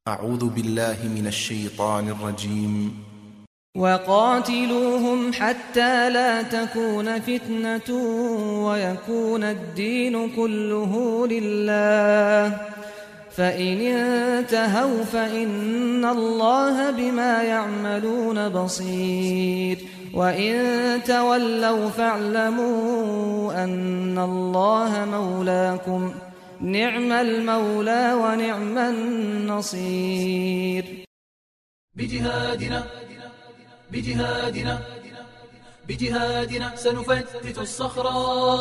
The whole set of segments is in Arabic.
أعوذ بالله من الشيطان الرجيم. وقاتلوهم حتى لا تكون فتنة ويكون الدين كله لله، فإن انتهوا فإن الله بما يعملون بصير، وإن تولوا فاعلموا أن الله مولاكم، نعم المولى ونعم النصير. بجهادنا سنفتت الصخرة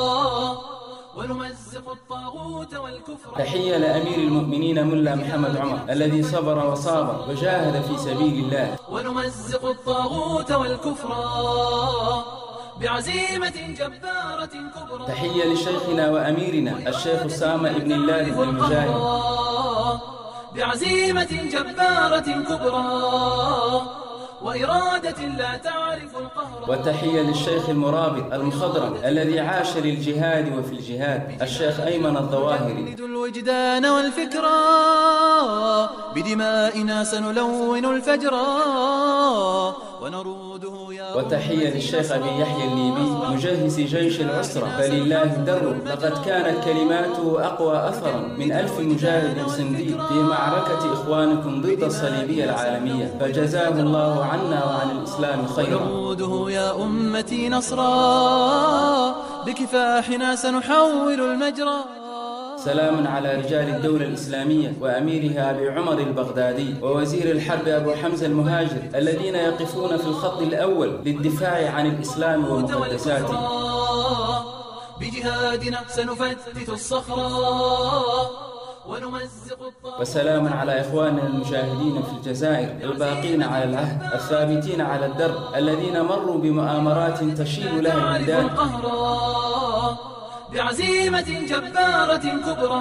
ونمزق الطاغوت والكفر. تحية لأمير المؤمنين ملا محمد عمر الذي صبر وصابر وجاهد في سبيل الله. ونمزق الطاغوت والكفر بعزيمة جبارة كبرى. تحية لشيخنا وأميرنا الشيخ أسامة ابن اللادن المجاهد بعزيمة جبارة كبرى وإرادة لا تعرف القهر. وتحية للشيخ المرابط المخضرم الذي عاش للجهاد وفي الجهاد الشيخ أيمن الظواهري. نجد الوجدان والفكرة بدمائنا سنلون الفجر ونروده يا. وتحية للشيخ أبي يحيى الليبي مجهز جيش العسرة فلله در، لقد كانت كلماته أقوى أثرا من 1000 مجاهد صنديد في معركة إخوانكم ضد الصليبية العالمية، فجزاه الله عنا وعن الإسلام خيرا. ونروده يا أمتي نصرا بكفاحنا سنحول المجرى. سلام على رجال الدولة الإسلامية وأميرها أبي عمر البغدادي ووزير الحرب أبو حمزة المهاجر الذين يقفون في الخط الأول للدفاع عن الإسلام ومقدساته. بجهادنا سنفتت الصخرة ونمزق الطاغوت. وسلام على إخواننا المجاهدين في الجزائر الباقين على العهد الثابتين على الدرب الذين مروا بمؤامرات تشيل لها البلدان. بعزيمة جبارة كبرى.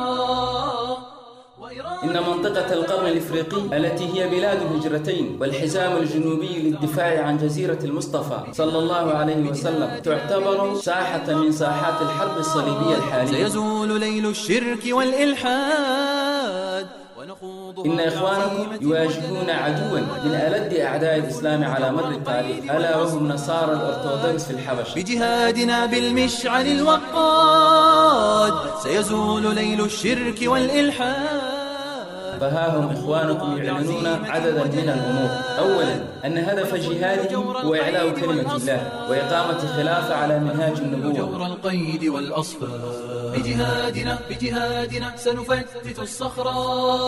إن منطقة القرن الإفريقي التي هي بلاد الهجرتين والحزام الجنوبي للدفاع عن جزيرة المصطفى صلى الله عليه وسلم تعتبر ساحة من ساحات الحرب الصليبية الحالية. سيزول ليل الشرك والإلحاد. إن إخوانكم يواجهون عدوا من ألد أعداء الإسلام على مر التاريخ، ألا وهم نصارى الأرثوذكس في الحبشة. بجهادنا بالمشعل الوقاد سيزول ليل الشرك والإلحاد. فها هم إخوانكم يعلنون عددا من الأمور. أولا أن هدف جهادهم هو إعلاء كلمة الله وإقامة خلافة على منهاج النبوة. جور القيد والأصفاد. بجهادنا سنفتت الصخرة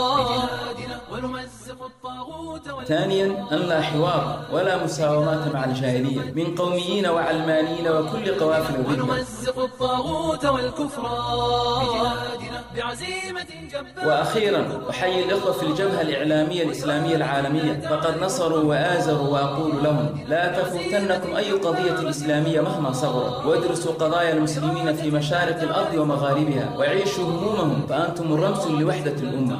ونمزق الطاغوت. ثانيا أن لا حوار ولا مساومات مع الجاهلية من قوميين وعلمانيين وكل قوافل الردة. ونمزق الطاغوت والكفر بجهادنا بعزيمة جبارة. وأخيرا أحيي الإخوة في الجبهة الإعلامية الإسلامية العالمية فقد نصروا وآزروا، وأقول لهم لا تفوتنكم أي قضية إسلامية مهما صغرت، وادرسوا قضايا المسلمين في مشارق الأرض ومغاربها وعيشوا همومهم فأنتم رمز لوحدة الأمة.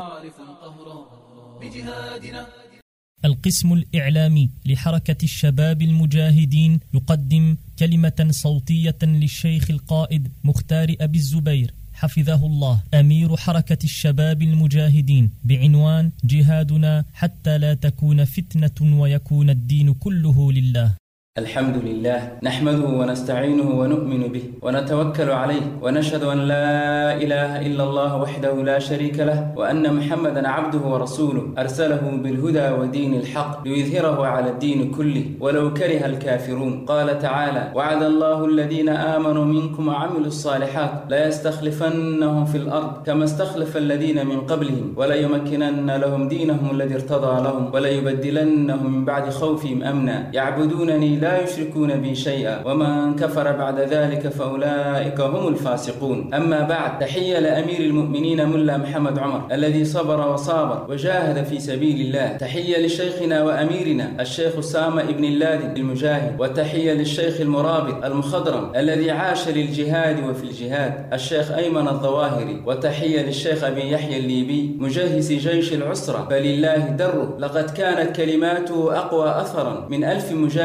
القسم الإعلامي لحركة الشباب المجاهدين يقدم كلمة صوتية للشيخ القائد مختار أبي الزبير حفظه الله أمير حركة الشباب المجاهدين بعنوان جهادنا حتى لا تكون فتنة ويكون الدين كله لله. الحمد لله نحمده ونستعينه ونؤمن به ونتوكل عليه ونشهد أن لا إله إلا الله وحده لا شريك له وأن محمدا عبده ورسوله أرسله بالهدى ودين الحق ليظهره على الدين كله ولو كره الكافرون. قال تعالى: وعد الله الذين آمنوا منكم وعملوا الصالحات لا يستخلفنهم في الأرض كما استخلف الذين من قبلهم ولا يمكنن لهم دينهم الذي ارتضى لهم ولا يبدلنهم من بعد خوفهم أمنا يعبدونني لا يشركون بي شيئا ومن كفر بعد ذلك فأولئك هم الفاسقون. أما بعد، تحية لأمير المؤمنين ملا محمد عمر الذي صبر وصابر وجاهد في سبيل الله. تحية لشيخنا وأميرنا الشيخ أسامة ابن اللادن المجاهد. وتحية للشيخ المرابط المخضرم الذي عاش للجهاد وفي الجهاد الشيخ أيمن الظواهري. وتحية للشيخ أبي يحيى الليبي مجهز جيش العسرة فلله در، لقد كانت كلماته أقوى أثرا من 1000 مجاهد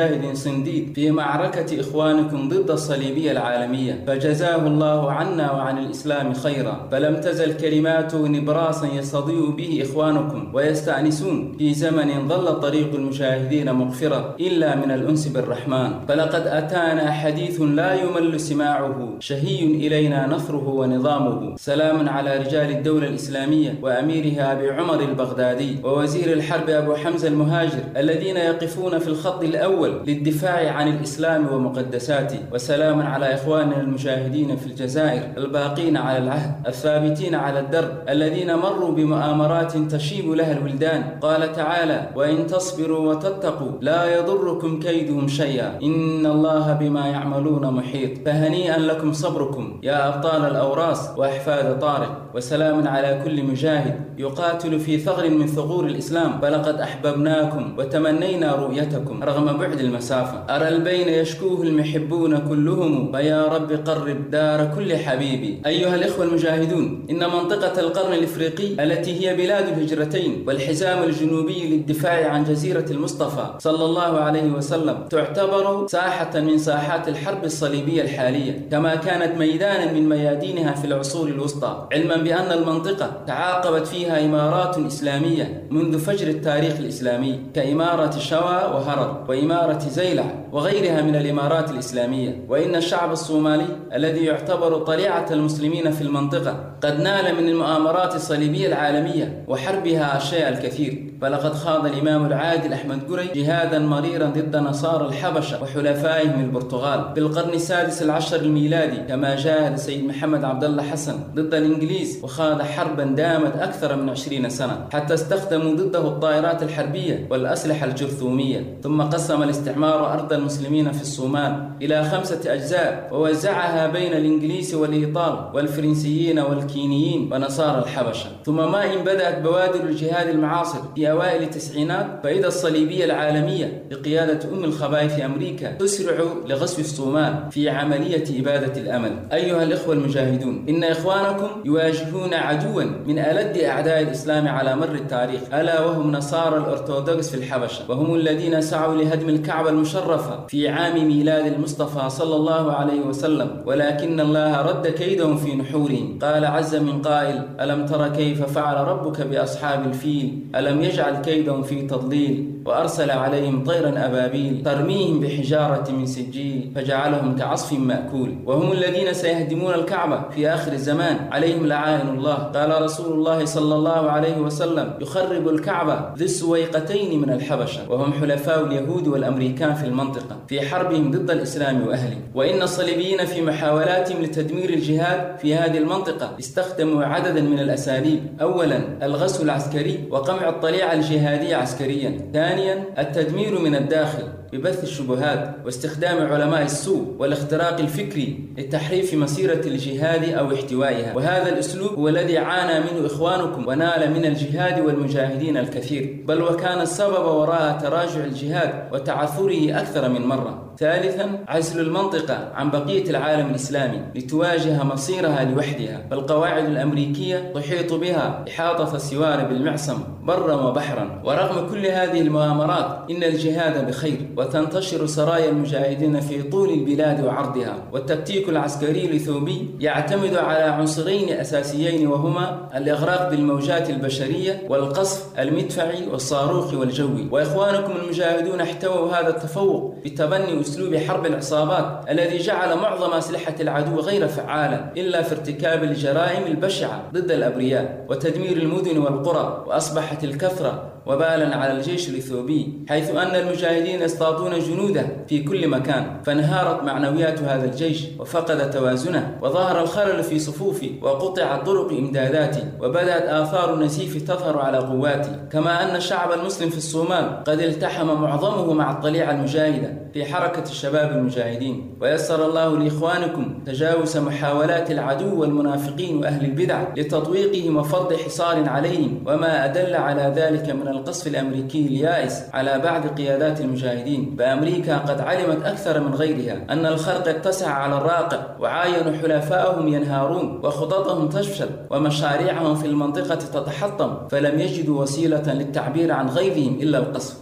الصنديد في معركة إخوانكم ضد الصليبية العالمية، فجزاه الله عنا وعن الإسلام خيرا، فلم تزل كلماته نبراسا يستضيء به إخوانكم ويستأنسون في زمن ظل طريق المجاهدين مغفرة إلا من الأنس بالرحمن. فلقد أتانا حديث لا يمل سماعه، شهي إلينا نثره ونظامه. سلام على رجال الدولة الإسلامية وأميرها أبي عمر البغدادي ووزير الحرب أبو حمزة المهاجر الذين يقفون في الخط الأول للدفاع عن الإسلام ومقدساته. وسلام على إخواننا المجاهدين في الجزائر الباقين على العهد الثابتين على الدرب الذين مروا بمؤامرات تشيب لها الولدان. قال تعالى: وإن تصبروا وتتقوا لا يضركم كيدهم شيئا إن الله بما يعملون محيط. فهنيئا لكم صبركم يا أبطال الأوراس وأحفاد طارق. وسلام على كل مجاهد يقاتل في ثغر من ثغور الإسلام، فلقد أحببناكم وتمنينا رؤيتكم رغم بعد المسافة. أرى البين يشكوه المحبون كلهم، فيا رب قرب دار كل حبيبي. أيها الإخوة المجاهدون، إن منطقة القرن الإفريقي التي هي بلاد الهجرتين والحزام الجنوبي للدفاع عن جزيرة المصطفى صلى الله عليه وسلم تعتبر ساحة من ساحات الحرب الصليبية الحالية، كما كانت ميدانا من ميادينها في العصور الوسطى، علما بأن المنطقة تعاقبت فيها إمارات إسلامية منذ فجر التاريخ الإسلامي كإمارة شوا وهرر وإمارة زيلع وغيرها من الإمارات الإسلامية. وإن الشعب الصومالي الذي يعتبر طليعة المسلمين في المنطقة قد نال من المؤامرات الصليبية العالمية وحربها الشيء الكثير، فلقد خاض الإمام العادل أحمد جري جهادا مريرا ضد نصارى الحبشة وحلفائهم البرتغال في القرن السادس العشر الميلادي، كما جاهد السيد محمد عبد الله حسن ضد الإنجليز وخاض حربا دامت أكثر من 20 سنة حتى استخدموا ضده الطائرات الحربية والأسلحة الجرثومية. ثم قسم الاستعمار أرض المسلمين في الصومال إلى 5 أجزاء ووزعها بين الإنجليز والإيطال والفرنسيين والكينيين ونصارى الحبشة. ثم ما إن بدأت بوادر الجهاد المعاصر في أوائل التسعينات، فإذا الصليبية العالمية بقيادة الخبائث أمريكا تسرع لغزو الصومال في عملية إبادة الأمل. أيها الإخوة المجاهدون، إن إخوانكم يواجهون عدوا من ألد أعداء الإسلام على مر التاريخ، ألا وهم نصارى الأرثوذكس في الحبشة، وهم الذين سعوا لهدم الكعبة المشرفة في عام ميلاد المصطفى صلى الله عليه وسلم، ولكن الله رد كيدهم في نحورهم. قال عز من قائل: ألم تر كيف فعل ربك بأصحاب الفيل ألم يجعل كيدهم في تضليل وأرسل عليهم طيرا أبابيل ترميهم بحجارة من سجيل فجعلهم كعصف مأكول. وهم الذين سيهدمون الكعبة في آخر الزمان عليهم لعائن الله. قال رسول الله صلى الله عليه وسلم: يخرب الكعبة ذي السويقتين من الحبشة، وهم حلفاء اليهود والأمريكان في المنطقة في حربهم ضد الإسلام وأهله. وإن الصليبيين في محاولاتهم لتدمير الجهاد في هذه المنطقة استخدموا عددا من الأساليب. أولا الغزو العسكري وقمع الطليعة الجهادية عسكريا. ثانيا التدمير من الداخل ببث الشبهات واستخدام علماء السوء والاختراق الفكري لتحريف مسيرة الجهاد أو احتوائها. وهذا الأسلوب هو الذي عانى منه إخوانكم ونال من الجهاد والمجاهدين الكثير، بل وكان السبب وراء تراجع الجهاد وتعثره أكثر من مرة. ثالثا عزل المنطقة عن بقية العالم الإسلامي لتواجه مصيرها لوحدها، فالقواعد الأمريكية تحيط بها إحاطة السوار بالمعصم برا وبحرا. ورغم كل هذه المؤامرات إن الجهاد بخير، وتنتشر سرايا المجاهدين في طول البلاد وعرضها. والتكتيك العسكري الإثيوبي يعتمد على عنصرين أساسيين، وهما الإغراق بالموجات البشرية والقصف المدفعي والصاروخي والجوي. وإخوانكم المجاهدون احتووا هذا التفوق بتبني أسلوب حرب العصابات الذي جعل معظم أسلحة العدو غير فعالة إلا في ارتكاب الجرائم البشعة ضد الأبرياء وتدمير المدن والقرى. وأصبحت الكثرة وبالا على الجيش الإثيوبي، حيث أن المجاهدين يصطادون جنوده في كل مكان، فانهارت معنويات هذا الجيش وفقد توازنه، وظهر الخلل في صفوفه، وقطعت طرق إمداداته، وبدأت آثار النزيف تظهر على قواته. كما أن الشعب المسلم في الصومال قد التحم معظمه مع الطليعة المجاهدة في حركة الشباب المجاهدين. ويسر الله لإخوانكم تجاوز محاولات العدو والمنافقين وأهل البدع لتطويقهم وفرض حصار عليهم، وما أدل على ذلك من القصف الأمريكي اليائس على بعض قيادات المجاهدين. فأمريكا قد علمت أكثر من غيرها أن الخرق اتسع على الراقع، وعاينوا حلفائهم ينهارون وخططهم تفشل ومشاريعهم في المنطقة تتحطم، فلم يجدوا وسيلة للتعبير عن غيظهم إلا القصف.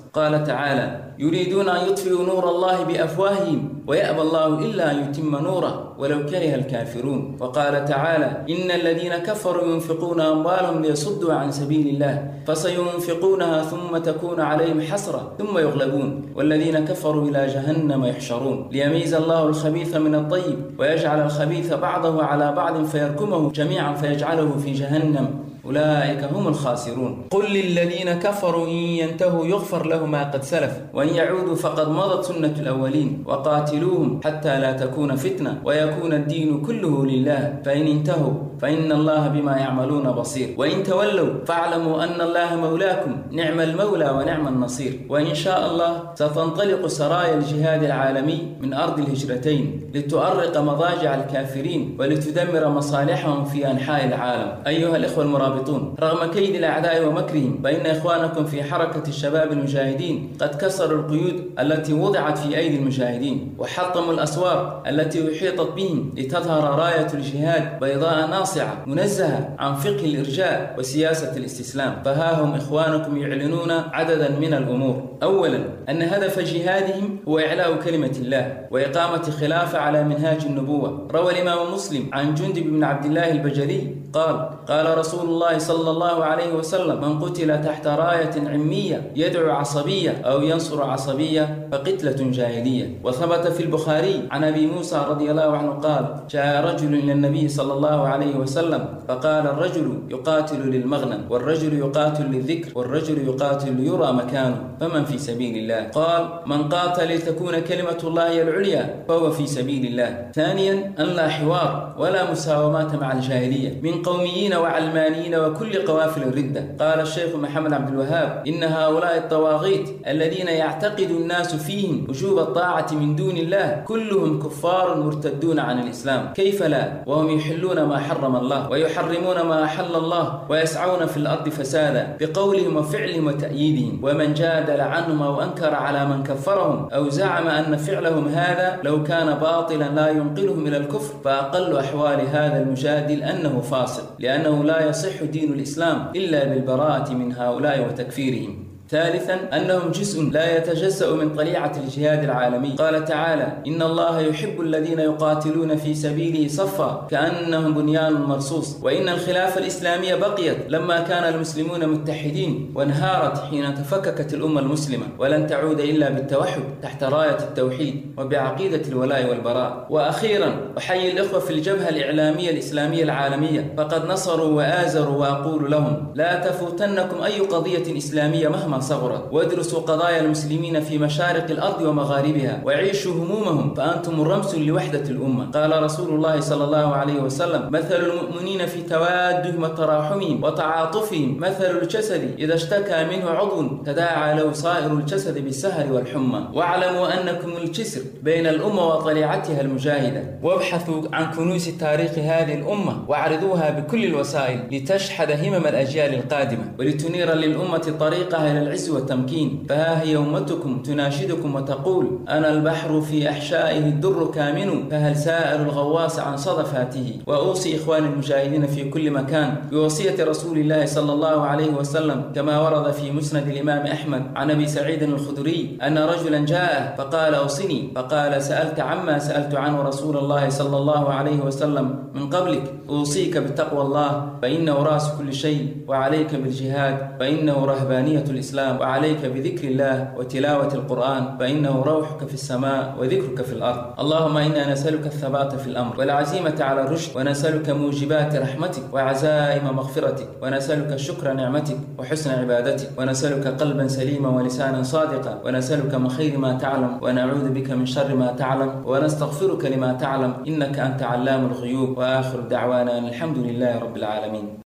قال تعالى: يريدون أن يطفئوا نور الله بأفواههم ويأبى الله إلا أن يتم نوره ولو كره الكافرون. وقال تعالى: إن الذين كفروا ينفقون أموالهم ليصدوا عن سبيل الله فسينفقونها ثم تكون عليهم حسرة ثم يغلبون والذين كفروا إلى جهنم يحشرون ليميز الله الخبيث من الطيب ويجعل الخبيث بعضه على بعض فيركمه جميعا فيجعله في جهنم أولئك هم الخاسرون. قل للذين كفروا إن ينتهوا يغفر لهم ما قد سلف وإن يعودوا فقد مضت سنة الأولين وقاتلوهم حتى لا تكون فتنة ويكون الدين كله لله فإن انتهوا فإن الله بما يعملون بصير وإن تولوا فاعلموا أن الله مولاكم نعم المولى ونعم النصير. وإن شاء الله ستنطلق سرايا الجهاد العالمي من أرض الهجرتين لتؤرق مضاجع الكافرين ولتدمر مصالحهم في أنحاء العالم. أيها الإخوة المرابطون، رغم كيد الأعداء ومكرهم فإن إخوانكم في حركة الشباب المجاهدين قد كسروا القيود التي وضعت في أيدي المجاهدين وحطموا الأسوار التي أحيطت بهم لتظهر راية الجهاد بيضاء ناصعة منزهة عن فقه الإرجاء وسياسة الاستسلام. فها هم إخوانكم يعلنون عددا من الأمور. أولا، أن هدف جهادهم هو إعلاء كلمة الله وإقامة خلافة على منهاج النبوة. روى الإمام مسلم عن جندب بن عبد الله البجلي قال رسول الله صلى الله عليه وسلم: من قتل تحت راية عمية يدعو عصبية أو ينصر عصبية فقتلة جاهلية. وثبت في البخاري عن أبي موسى رضي الله عنه قال: جاء رجل إلى النبي صلى الله عليه وسلم فقال: الرجل يقاتل للمغنم والرجل يقاتل للذكر والرجل يقاتل ليرى مكانه فمن في سبيل الله؟ قال: من قاتل لتكون كلمة الله العليا فهو في سبيل الله. ثانيا، أن لا حوار ولا مساومات مع الجاهلية من قوميين وعلمانيين وكل قوافل الردة. قال الشيخ محمد عبد الوهاب: إن هؤلاء الطواغيت الذين يعتقد الناس فيهم وجوب الطاعة من دون الله كلهم كفار مرتدون عن الإسلام. كيف لا وهم يحلون ما حرم الله ويحرمون ما أحل الله ويسعون في الأرض فسادا بقولهم وفعلهم وتأييدهم. ومن جادل عنهم أو أنكر على من كفرهم أو زعم أن فعلهم هذا لو كان باطلا لا ينقلهم إلى الكفر فأقل أحوال هذا المجادل أنه فاسق، لأنه لا يصح دين الإسلام إلا بالبراءة من هؤلاء وتكفيرهم. ثالثا، أنهم جزء لا يتجزأ من طليعة الجهاد العالمي. قال تعالى: إن الله يحب الذين يقاتلون في سبيله صفا كأنهم بنيان مرصوص. وإن الخلافة الإسلامية بقيت لما كان المسلمون متحدين وانهارت حين تفككت الأمة المسلمة ولن تعود إلا بالتوحد تحت راية التوحيد وبعقيدة الولاء والبراء. وأخيرا، أحيي الإخوة في الجبهة الإعلامية الإسلامية العالمية فقد نصروا وآزروا وأقول لهم: لا تفوتنكم أي قضية إسلامية مهما صغرت، وادرسوا قضايا المسلمين في مشارق الأرض ومغاربها وعيشوا همومهم فأنتم رمز لوحدة الأمة. قال رسول الله صلى الله عليه وسلم: مثل المؤمنين في توادهم وتراحمهم وتعاطفهم مثل الجسد إذا اشتكى منه عضو تداعى له سائر الجسد بالسهر والحمى. واعلموا أنكم الجسر بين الأمة وطليعتها المجاهدة. وابحثوا عن كنوز تاريخ هذه الأمة واعرضوها بكل الوسائل لتشحذ همم الأجيال القادمة ولتنير للأمة طريقها إلى العز والتمكين. فها هي أمتكم تناشدكم وتقول: أنا البحر في أحشائه الدر كامن فهل سائر الغواص عن صدفاته. وأوصي إخواني المجاهدين في كل مكان بوصية رسول الله صلى الله عليه وسلم كما ورد في مسند الإمام أحمد عن أبي سعيد الخدري أن رجلا جاء فقال: أوصني. فقال: سألت عما سألت عنه رسول الله صلى الله عليه وسلم من قبلك. أوصيك بتقوى الله فإنه رأس كل شيء، وعليك بالجهاد فإنه رهبانية الإسلام، وعليك بذكر الله وتلاوة القرآن فإنه روحك في السماء وذكرك في الأرض. اللهم إنا نسألك الثبات في الأمر والعزيمة على الرشد، ونسألك موجبات رحمتك وعزائم مغفرتك، ونسألك شكر نعمتك وحسن عبادتك، ونسألك قلبا سليما ولسانا صادقا، ونسألك من خير ما تعلم ونعوذ بك من شر ما تعلم، ونستغفرك لما تعلم إنك أنت علام الغيوب. وآخر دعوانا الحمد لله رب العالمين.